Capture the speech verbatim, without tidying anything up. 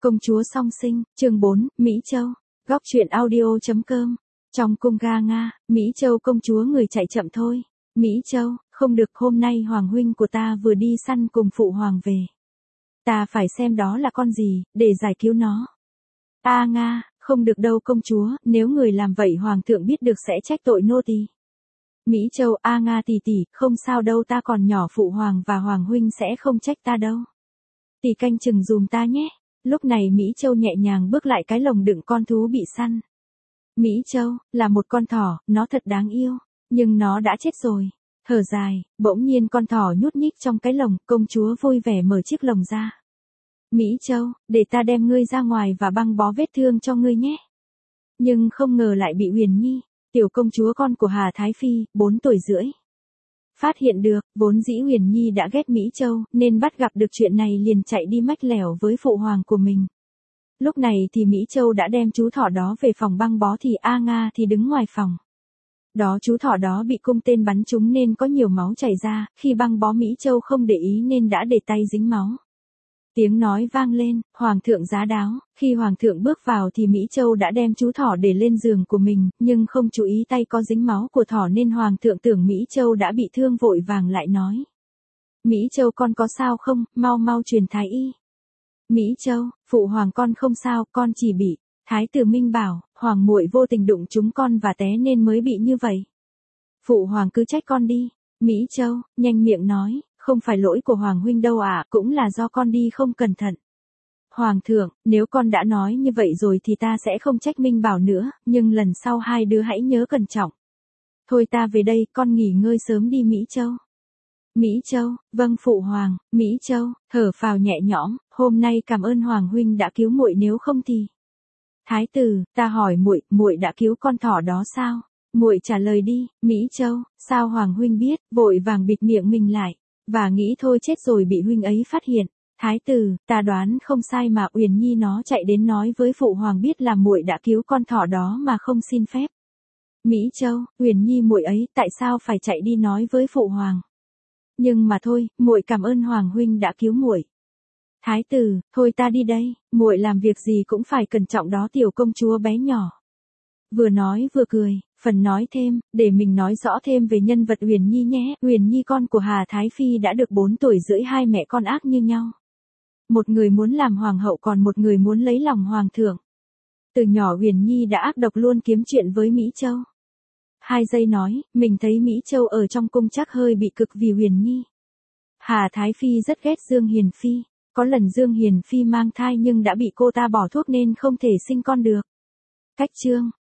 Công chúa song sinh, chương bốn, Mỹ Châu. Góc truyện audio chấm com. Trong cung ga Nga, Mỹ Châu công chúa người chạy chậm thôi. Mỹ Châu, không được, hôm nay hoàng huynh của ta vừa đi săn cùng phụ hoàng về. Ta phải xem đó là con gì, để giải cứu nó. A Nga, không được đâu công chúa, nếu người làm vậy hoàng thượng biết được sẽ trách tội nô tỳ. Mỹ Châu, A Nga tỷ tỷ, không sao đâu, ta còn nhỏ, phụ hoàng và hoàng huynh sẽ không trách ta đâu. Tỷ canh chừng dùm ta nhé. Lúc này Mỹ Châu nhẹ nhàng bước lại cái lồng đựng con thú bị săn. Mỹ Châu, là một con thỏ, nó thật đáng yêu, nhưng nó đã chết rồi. Thở dài, bỗng nhiên con thỏ nhúc nhích trong cái lồng, công chúa vui vẻ mở chiếc lồng ra. Mỹ Châu, để ta đem ngươi ra ngoài và băng bó vết thương cho ngươi nhé. Nhưng không ngờ lại bị Huyền Nhi, tiểu công chúa con của Hà Thái Phi, bốn tuổi rưỡi. Phát hiện được, vốn dĩ Huyền Nhi đã ghét Mỹ Châu, nên bắt gặp được chuyện này liền chạy đi mách lẻo với phụ hoàng của mình. Lúc này thì Mỹ Châu đã đem chú thỏ đó về phòng băng bó thì A Nga thì đứng ngoài phòng. Đó chú thỏ đó bị cung tên bắn trúng nên có nhiều máu chảy ra, khi băng bó Mỹ Châu không để ý nên đã để tay dính máu. Tiếng nói vang lên, hoàng thượng giá đáo, khi hoàng thượng bước vào thì Mỹ Châu đã đem chú thỏ để lên giường của mình, nhưng không chú ý tay có dính máu của thỏ nên hoàng thượng tưởng Mỹ Châu đã bị thương vội vàng lại nói. Mỹ Châu con có sao không, mau mau truyền thái y. Mỹ Châu, phụ hoàng con không sao, con chỉ bị, thái tử Minh bảo, hoàng muội vô tình đụng trúng con và té nên mới bị như vậy. Phụ hoàng cứ trách con đi. Mỹ Châu, nhanh miệng nói. Không phải lỗi của Hoàng huynh đâu ạ, cũng là do con đi không cẩn thận. Hoàng thượng, nếu con đã nói như vậy rồi thì ta sẽ không trách Minh Bảo nữa, nhưng lần sau hai đứa hãy nhớ cẩn trọng. Thôi ta về đây, con nghỉ ngơi sớm đi Mỹ Châu. Mỹ Châu, vâng phụ hoàng. Mỹ Châu, thở phào nhẹ nhõm, hôm nay cảm ơn Hoàng huynh đã cứu muội, nếu không thì. Thái tử, ta hỏi muội, muội đã cứu con thỏ đó sao? Muội trả lời đi. Mỹ Châu, sao Hoàng huynh biết? Vội vàng bịt miệng mình lại. Và nghĩ thôi chết rồi bị huynh ấy phát hiện. Thái tử, ta đoán không sai mà, Uyển Nhi nó chạy đến nói với phụ hoàng biết là muội đã cứu con thỏ đó mà không xin phép. Mỹ Châu, Uyển Nhi muội ấy tại sao phải chạy đi nói với phụ hoàng? Nhưng mà thôi, muội cảm ơn hoàng huynh đã cứu muội. Thái tử, thôi ta đi đây, muội làm việc gì cũng phải cẩn trọng đó tiểu công chúa bé nhỏ. Vừa nói vừa cười, phần nói thêm, để mình nói rõ thêm về nhân vật Huyền Nhi nhé. Huyền Nhi con của Hà Thái Phi đã được bốn tuổi rưỡi, hai mẹ con ác như nhau. Một người muốn làm hoàng hậu còn một người muốn lấy lòng hoàng thượng. Từ nhỏ Huyền Nhi đã ác độc luôn kiếm chuyện với Mỹ Châu. Hai giây nói, mình thấy Mỹ Châu ở trong cung chắc hơi bị cực vì Huyền Nhi. Hà Thái Phi rất ghét Dương Hiền Phi, có lần Dương Hiền Phi mang thai nhưng đã bị cô ta bỏ thuốc nên không thể sinh con được. Cách chương